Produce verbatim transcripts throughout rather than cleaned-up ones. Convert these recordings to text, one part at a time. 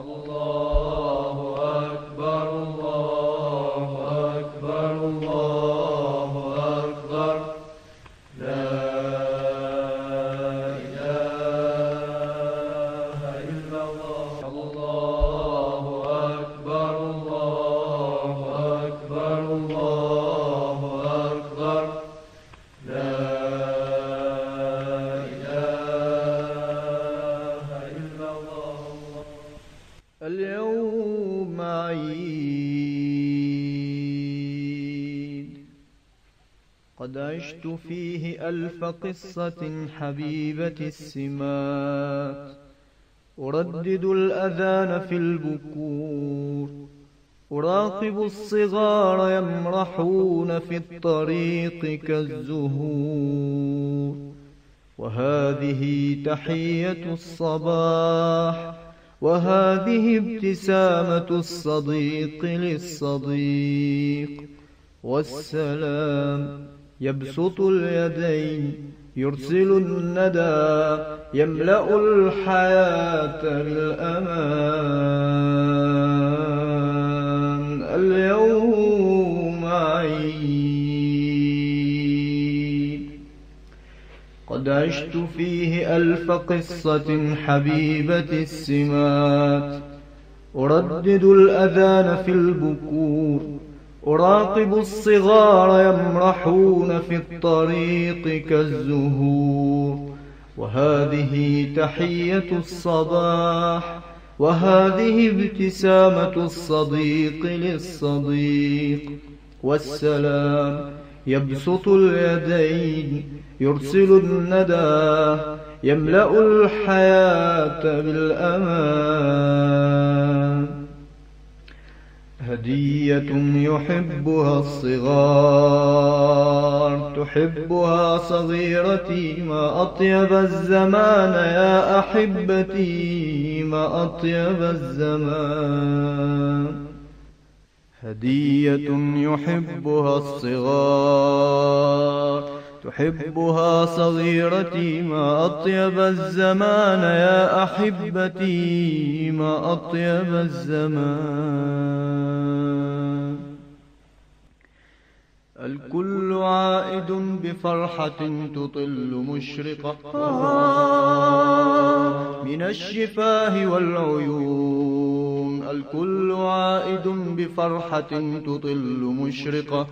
الله أكبر الله أكبر الله أكبر لا إله إلا الله الله أكبر الله أكبر الله أكبر لا إله إلا الله. اليوم عيد قد عشت فيه ألف قصة حبيبة السمات، أردد الأذان في البكور، أراقب الصغار يمرحون في الطريق كالزهور، وهذه تحية الصباح، وهذه ابتسامة الصديق للصديق، والسلام يبسط اليدين يرسل الندى يملأ الحياة بالأمان. اليوم عيد قد عشت فيه ألف قصة حبيبة السمات، أردد الأذان في البكور، أراقب الصغار يمرحون في الطريق كالزهور، وهذه تحية الصباح، وهذه ابتسامة الصديق للصديق، والسلام يبسط اليدين يرسل الندى يملأ الحياة بالأمان. هدية يحبها الصغار، تحبها صغيرتي، ما أطيب الزمان يا أحبتي، ما أطيب الزمان. هدية يحبها الصغار، تحبها صغيرتي، ما أطيب الزمان يا أحبتي، ما أطيب الزمان. الكل عائد بفرحة تطل مشرقة من الشفاه والعيون، الكل عائد بفرحة تطل مشرقة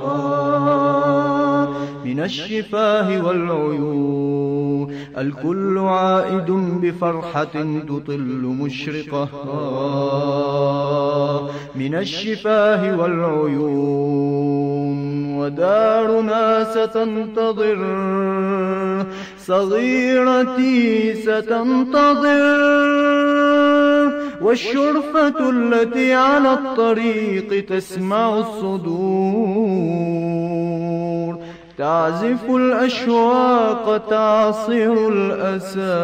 من الشفاه والعيون، الكل عائد بفرحة تطل مشرقة من الشفاه والعيون، ودارنا ستنتظر صغيرتي ستنتظر، والشرفة التي على الطريق تسمع الصدور، تعزف الأشواق تعصر الأسى،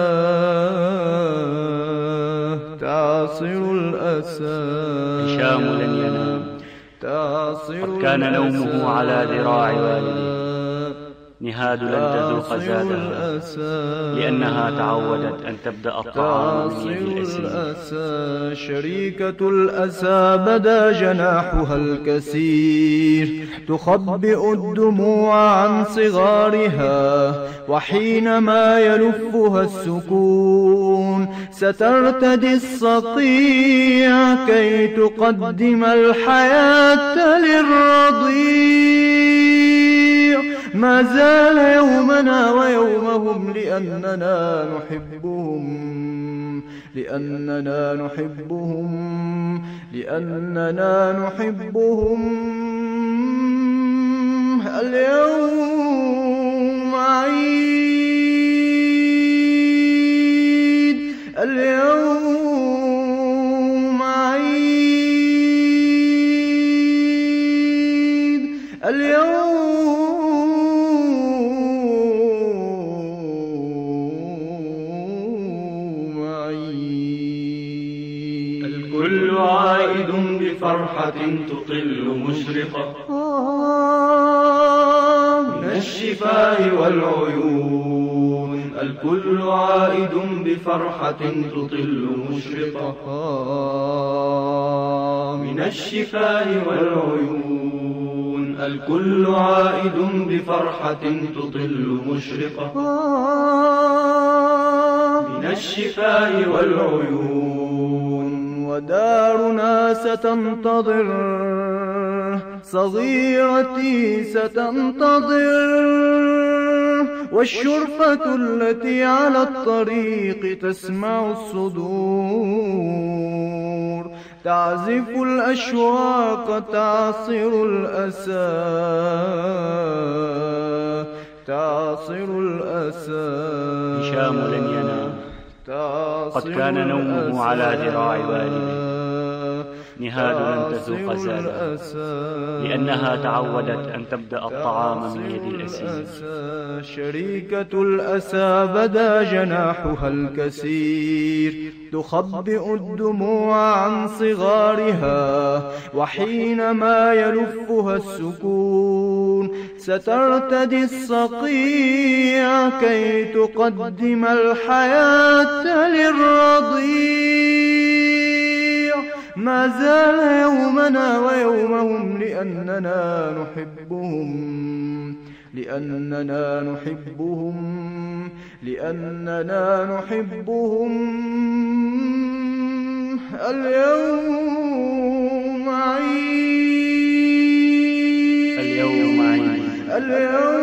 تعصر الأسى. هشام لن ينام، قد كان نومه على ذراع والديه، نهاد لن تذوق زادها، لأنها تعودت أن تبدأ الطعام من يد الأسير. شريكة الأسى بدا جناحها الكسير، تخبئ الدموع عن صغارها، وحينما يلفها السكون سترتدي الصقيع كي تقدم الحياة للرضيع. ما زال يومنا ويومهم لأننا نحبهم، لأننا نحبهم، لأننا نحبهم. اليوم عيد، اليوم عيد، اليوم عيد. الكل عائد بفرحة تطل مشرقة من الشفاه والعيون، الكل عائد بفرحة تطل مشرقة من الشفاه والعيون. الكل عائد بفرحة تطل مشرقة من الشفاه والعيون. ودارنا ستنتظر، صغيرتي ستنتظر، والشرفة التي على الطريق تسمع الصدور، تعزف الأشواق تعصر الأسى، تعصر الأسى. هشام لن ينام، قد كان نومه على ذراع والده. نهاد لن تذوق زادها، لأنها تعودت أن تبدأ الطعام من يد الأسير. شريكة الأسى بدا جناحها الكسير، تخبئ الدموع عن صغارها، وحينما يلفها السكون سترتدي الصقيع كي تقدم الحياة للرضيع. ما زال يومنا ويومهم لأننا نحبهم، لأننا نحبهم، لأننا نحبهم. اليوم عيد، اليوم عيد، اليوم